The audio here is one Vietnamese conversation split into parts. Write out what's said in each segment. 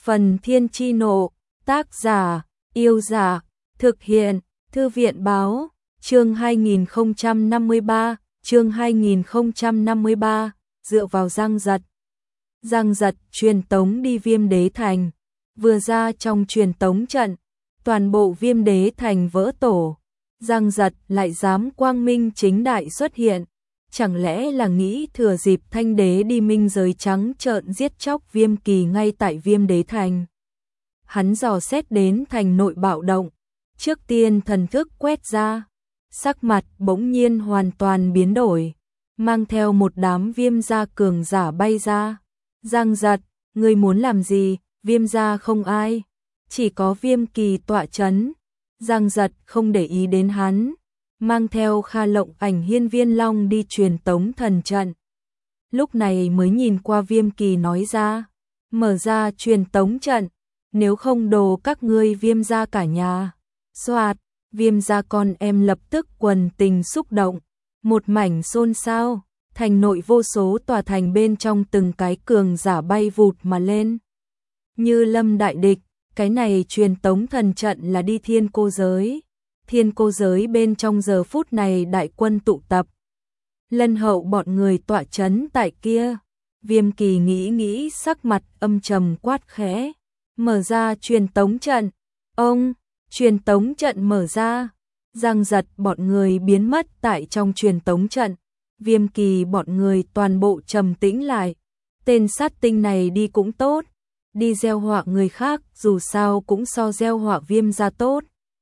Phần Thiên Chi Nộ, tác giả, Yêu Giả, thực hiện, Thư viện Báo, chương 2053, dựa vào Giang Giật. Giang Giật truyền tống đi Viêm Đế Thành, vừa ra trong truyền tống trận, toàn bộ Viêm Đế Thành vỡ tổ. Giang Giật lại dám quang minh chính đại xuất hiện, chẳng lẽ là nghĩ thừa dịp Thanh Đế đi minh giới trắng trợn giết chóc Viêm Kỳ ngay tại Viêm Đế Thành. Hắn dò xét đến thành nội bạo động, trước tiên thần thức quét ra, sắc mặt bỗng nhiên hoàn toàn biến đổi, mang theo một đám Viêm gia cường giả bay ra. Giang Giật, ngươi muốn làm gì? Viêm gia không ai, chỉ có Viêm Kỳ tọa chấn. Giang Giật không để ý đến hắn, mang theo Kha Lộng Ảnh Hiên Viên Long đi truyền tống thần trận. Lúc này mới nhìn qua Viêm Kỳ nói ra, mở ra truyền tống trận, nếu không đồ các ngươi Viêm gia cả nhà. Soạt, Viêm gia con em lập tức quần tình xúc động, một mảnh xôn xao, thành nội vô số tòa thành bên trong từng cái cường giả bay vụt mà lên. Như lâm đại địch, cái này truyền tống thần trận là đi thiên cô giới. Thiên cô giới bên trong giờ phút này đại quân tụ tập. Lân Hậu bọn người tọa chấn tại kia. Viêm Kỳ nghĩ sắc mặt âm trầm quát khẽ. Mở ra truyền tống trận. Ông, truyền tống trận mở ra. Giang Giật bọn người biến mất tại trong truyền tống trận. Viêm Kỳ bọn người toàn bộ trầm tĩnh lại. Tên sát tinh này đi cũng tốt. Đi gieo họa người khác dù sao cũng so gieo họa Viêm gia tốt.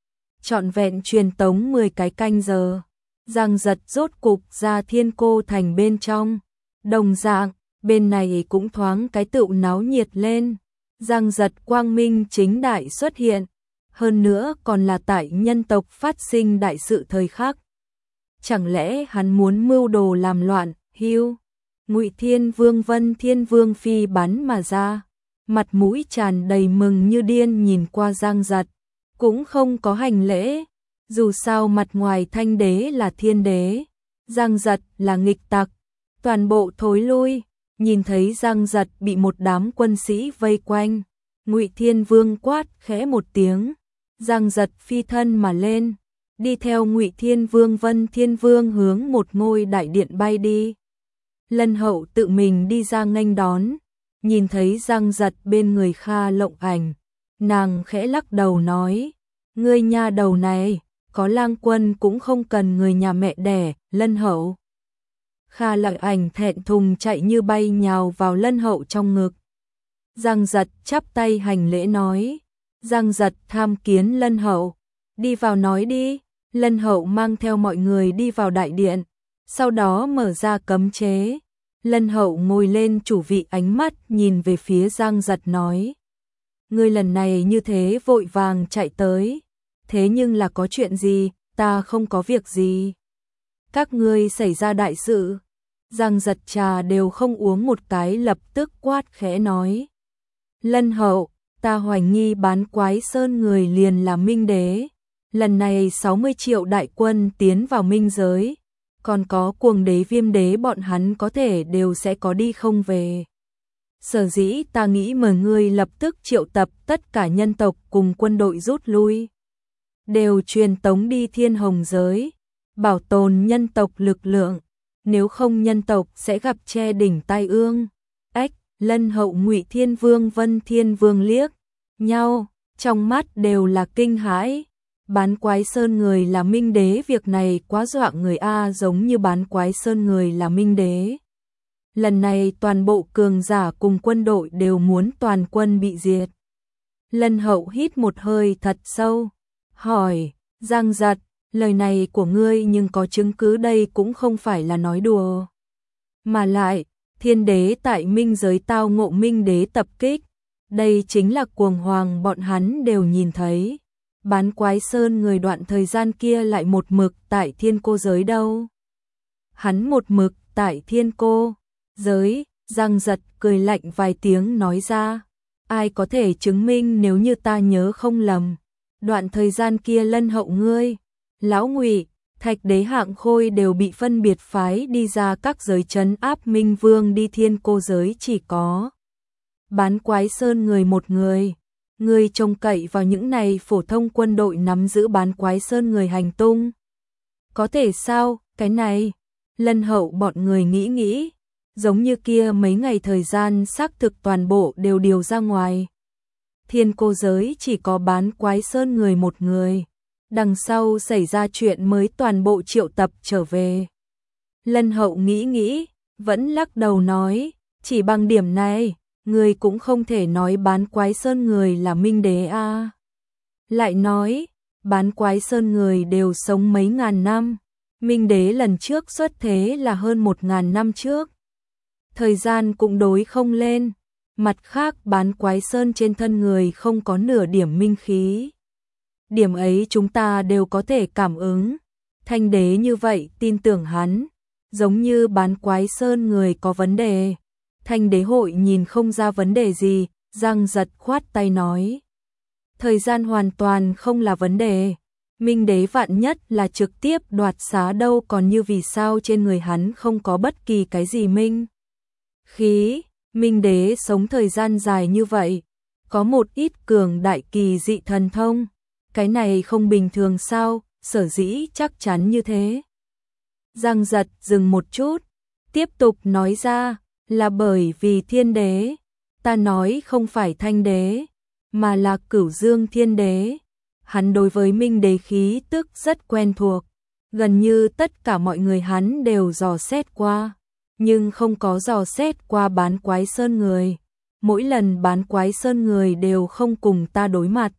Trọn vẹn truyền tống 10 cái canh giờ. Giang Giật rốt cục ra thiên cô thành bên trong. Đồng dạng, bên này cũng thoáng cái tựu náo nhiệt lên. Giang Giật quang minh chính đại xuất hiện. Hơn nữa còn là tại nhân tộc phát sinh đại sự thời khắc. Chẳng lẽ hắn muốn mưu đồ làm loạn, hưu? Ngụy Thiên Vương Vân Thiên Vương phi bắn mà ra. Mặt mũi tràn đầy mừng như điên nhìn qua Giang Giật. Cũng không có hành lễ, dù sao mặt ngoài Thanh Đế là thiên đế, Giang Giật là nghịch tặc, toàn bộ thối lui. Nhìn thấy Giang Giật bị một đám quân sĩ vây quanh, Ngụy Thiên Vương quát khẽ một tiếng, Giang Giật phi thân mà lên, đi theo Ngụy Thiên Vương Vân Thiên Vương hướng một ngôi đại điện bay đi. Lân Hậu tự mình đi ra nghênh đón, nhìn thấy Giang Giật bên người Kha Lộng Ảnh. Nàng khẽ lắc đầu nói, ngươi nha đầu này, có lang quân cũng không cần người nhà mẹ đẻ. Lân Hậu. Kha Lộng Ảnh thẹn thùng chạy như bay nhào vào Lân Hậu trong ngực. Giang Giật chắp tay hành lễ nói, Giang Giật tham kiến Lân Hậu, đi vào nói đi. Lân Hậu mang theo mọi người đi vào đại điện, sau đó mở ra cấm chế. Lân Hậu ngồi lên chủ vị, ánh mắt nhìn về phía Giang Giật nói, ngươi lần này như thế vội vàng chạy tới, thế nhưng là có chuyện gì? Ta không có việc gì. Các ngươi xảy ra đại sự. Giang Giật trà đều không uống một cái lập tức quát khẽ nói, Lân Hậu, ta hoài nghi Bán Quái Sơn người liền là Minh Đế. Lần này 60 triệu đại quân tiến vào minh giới, còn có Cuồng Đế Viêm Đế bọn hắn có thể đều sẽ có đi không về. Sở dĩ ta nghĩ mời ngươi lập tức triệu tập tất cả nhân tộc cùng quân đội rút lui, đều truyền tống đi Thiên Hồng giới, bảo tồn nhân tộc lực lượng, nếu không nhân tộc sẽ gặp che đỉnh tai ương. Ách, Lân Hậu Ngụy Thiên Vương Vân Thiên Vương liếc nhau, trong mắt đều là kinh hãi. Bán Quái Sơn người là Minh Đế, việc này quá dọa người a, giống như Bán Quái Sơn người là Minh Đế. Lần này toàn bộ cường giả cùng quân đội đều muốn toàn quân bị diệt. Lân Hậu hít một hơi thật sâu, hỏi, Giang Giật, lời này của ngươi nhưng có chứng cứ, đây cũng không phải là nói đùa. Mà lại, thiên đế tại minh giới tao ngộ Minh Đế tập kích, đây chính là Cuồng Hoàng bọn hắn đều nhìn thấy. Bán Quái Sơn người đoạn thời gian kia lại một mực tại thiên cô giới đâu. Hắn một mực tại thiên cô giới. Giang Giật cười lạnh vài tiếng nói ra, ai có thể chứng minh? Nếu như ta nhớ không lầm, đoạn thời gian kia Lân Hậu ngươi, Lão Ngụy, Thạch Đế Hạng Khôi đều bị phân biệt phái đi ra các giới trấn áp Minh Vương đi thiên cô giới, chỉ có Bán Quái Sơn người một người. Ngươi trông cậy vào những này phổ thông quân đội nắm giữ Bán Quái Sơn người hành tung. Có thể sao, cái này? Lân Hậu bọn người nghĩ, giống như kia mấy ngày thời gian xác thực toàn bộ đều điều ra ngoài. Thiên Cô giới chỉ có Bán Quái Sơn người một người. Đằng sau xảy ra chuyện mới toàn bộ triệu tập trở về. Lân Hậu nghĩ, vẫn lắc đầu nói, chỉ bằng điểm này, người cũng không thể nói Bán Quái Sơn người là Minh Đế a. Lại nói, Bán Quái Sơn người đều sống mấy ngàn năm, Minh Đế lần trước xuất thế là hơn 1000 năm trước. Thời gian cũng đối không lên, mặt khác Bán Quái Sơn trên thân người không có nửa điểm minh khí. Điểm ấy chúng ta đều có thể cảm ứng. Thanh đế như vậy tin tưởng hắn, giống như Bán Quái Sơn người có vấn đề. Thanh đế hội nhìn không ra vấn đề gì, Giang Giật khoát tay nói. Thời gian hoàn toàn không là vấn đề. Minh Đế vạn nhất là trực tiếp đoạt xá đâu, còn như vì sao trên người hắn không có bất kỳ cái gì minh khí. Minh Đế sống thời gian dài như vậy, có một ít cường đại kỳ dị thần thông. Cái này không bình thường sao, sở dĩ chắc chắn như thế. Giang Giật dừng một chút, tiếp tục nói ra, là bởi vì Thiên Đế, ta nói không phải Thanh Đế, mà là Cửu Dương Thiên Đế. Hắn đối với Minh Đế khí tức rất quen thuộc, gần như tất cả mọi người hắn đều dò xét qua, nhưng không có dò xét qua Bán Quái Sơn người. Mỗi lần Bán Quái Sơn người đều không cùng ta đối mặt.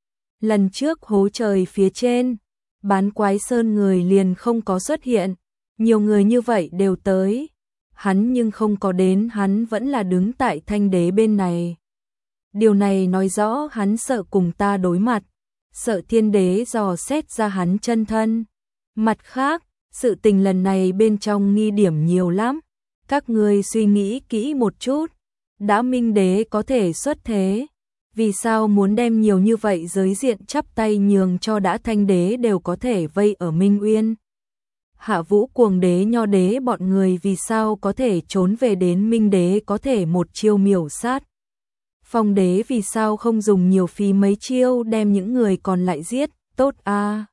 Lần trước hố trời phía trên, Bán Quái Sơn người liền không có xuất hiện, nhiều người như vậy đều tới, hắn nhưng không có đến, hắn vẫn là đứng tại Thanh Đế bên này. Điều này nói rõ hắn sợ cùng ta đối mặt, sợ Thiên Đế dò xét ra hắn chân thân. Mặt khác, sự tình lần này bên trong nghi điểm nhiều lắm, các ngươi suy nghĩ kỹ một chút, đã Minh Đế có thể xuất thế, vì sao muốn đem nhiều như vậy giới diện chắp tay nhường cho đã Thanh Đế đều có thể vây ở Minh Uyên? Hạ Vũ Cuồng Đế Nho Đế bọn người vì sao có thể trốn về đến Minh Đế có thể một chiêu miểu sát? Phong Đế vì sao không dùng nhiều phí mấy chiêu đem những người còn lại giết, tốt a.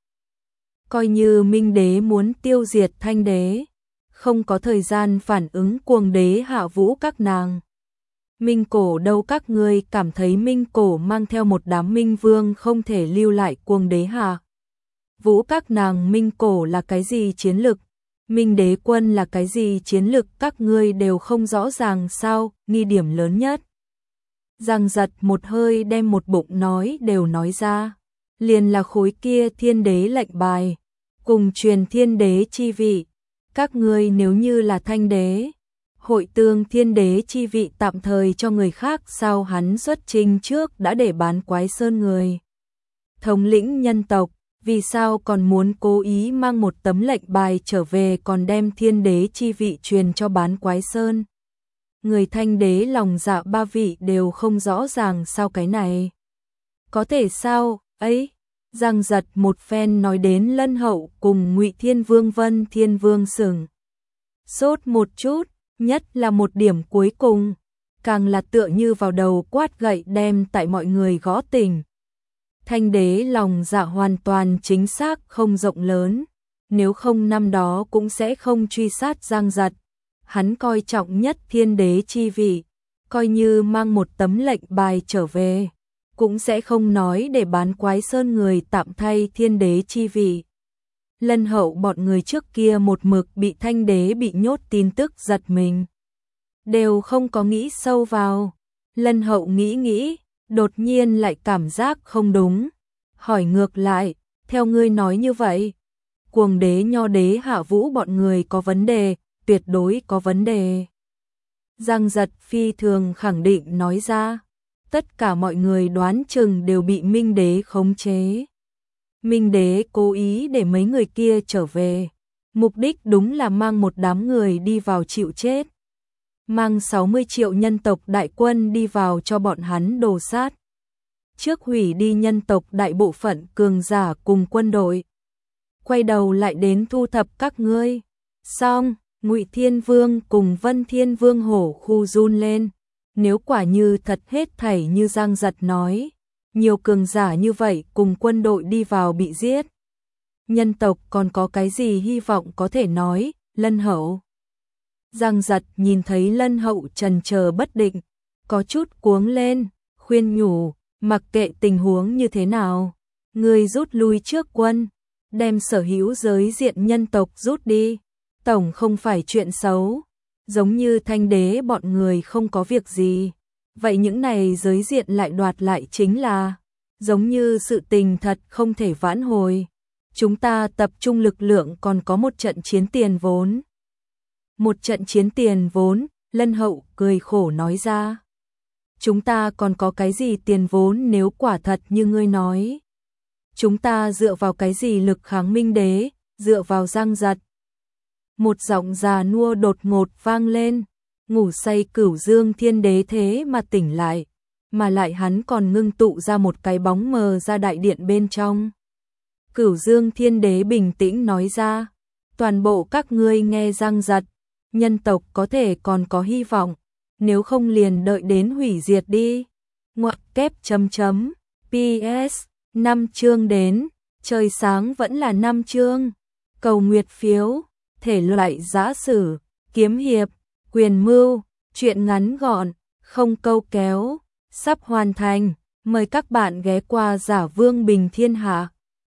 Coi như Minh Đế muốn tiêu diệt Thanh Đế, không có thời gian phản ứng Cuồng Đế Hạ Vũ các nàng. Minh Cổ đâu, các ngươi cảm thấy Minh Cổ mang theo một đám Minh Vương không thể lưu lại Cuồng Đế Hạ Vũ các nàng? Minh Cổ là cái gì chiến lực? Minh Đế quân là cái gì chiến lực? Các ngươi đều không rõ ràng sao? Nghi điểm lớn nhất. Giang Giật một hơi đem một bụng nói đều nói ra, liền là khối kia Thiên Đế lệnh bài, cùng truyền Thiên Đế chi vị. Các ngươi nếu như là Thanh Đế, hội tương Thiên Đế chi vị tạm thời cho người khác, sao hắn xuất trình trước đã để Bán Quái Sơn người thống lĩnh nhân tộc, vì sao còn muốn cố ý mang một tấm lệnh bài trở về, còn đem Thiên Đế chi vị truyền cho Bán Quái Sơn? Người Thanh Đế lòng dạ ba vị đều không rõ ràng sao cái này có thể sao ấy? Giang Giật một phen nói đến Lân Hậu cùng Ngụy Thiên Vương Vân Thiên Vương sừng sốt một chút, nhất là một điểm cuối cùng, càng là tựa như vào đầu quát gậy đem tại mọi người gõ tỉnh. Thanh Đế lòng dạ hoàn toàn chính xác không rộng lớn, nếu không năm đó cũng sẽ không truy sát Giang Giật. Hắn coi trọng nhất Thiên Đế chi vị, coi như mang một tấm lệnh bài trở về, cũng sẽ không nói để Bán Quái Sơn người tạm thay Thiên Đế chi vị. Lân Hậu bọn người trước kia một mực bị Thanh Đế bị nhốt tin tức giật mình, đều không có nghĩ sâu vào. Lân Hậu nghĩ, đột nhiên lại cảm giác không đúng, hỏi ngược lại, theo ngươi nói như vậy, Cuồng Đế Nho Đế Hạ Vũ bọn người có vấn đề, tuyệt đối có vấn đề. Giang Giật phi thường khẳng định nói ra, tất cả mọi người đoán chừng đều bị Minh Đế khống chế. Minh Đế cố ý để mấy người kia trở về, mục đích đúng là mang một đám người đi vào chịu chết, mang 60 triệu nhân tộc đại quân đi vào cho bọn hắn đồ sát, trước hủy đi nhân tộc đại bộ phận cường giả cùng quân đội, quay đầu lại đến thu thập các ngươi. Xong, Ngụy Thiên Vương cùng Vân Thiên Vương hổ khu run lên, Nếu quả như thật hết thảy như Giang Giật nói, nhiều cường giả như vậy cùng quân đội đi vào bị giết, nhân tộc còn có cái gì hy vọng có thể nói, Lân Hậu. Giang Giật nhìn thấy Lân Hậu trần chờ bất định, có chút cuống lên, khuyên nhủ, mặc kệ tình huống như thế nào, ngươi rút lui trước quân, đem sở hữu giới diện nhân tộc rút đi, tổng không phải chuyện xấu, giống như Thanh Đế bọn người không có việc gì, vậy những này giới diện lại đoạt lại chính là, giống như sự tình thật không thể vãn hồi. Chúng ta tập trung lực lượng còn có một trận chiến tiền vốn. Một trận chiến tiền vốn, Lân Hậu cười khổ nói ra. Chúng ta còn có cái gì tiền vốn nếu quả thật như ngươi nói? Chúng ta dựa vào cái gì lực kháng Minh Đế, dựa vào Giang Giật. Một giọng già nua đột ngột vang lên, ngủ say Cửu Dương Thiên Đế thế mà tỉnh lại, mà lại hắn còn ngưng tụ ra một cái bóng mờ ra đại điện bên trong. Cửu Dương Thiên Đế bình tĩnh nói ra, toàn bộ các ngươi nghe Giang Giật, nhân tộc có thể còn có hy vọng, nếu không liền đợi đến hủy diệt đi. Ngoặc kép chấm chấm, PS, 5 chương đến, trời sáng vẫn là 5 chương, cầu nguyệt phiếu, thể loại giã sử, kiếm hiệp, quyền mưu, truyện ngắn gọn, không câu kéo, sắp hoàn thành, mời các bạn ghé qua Giả Vương Bình Thiên Hạ.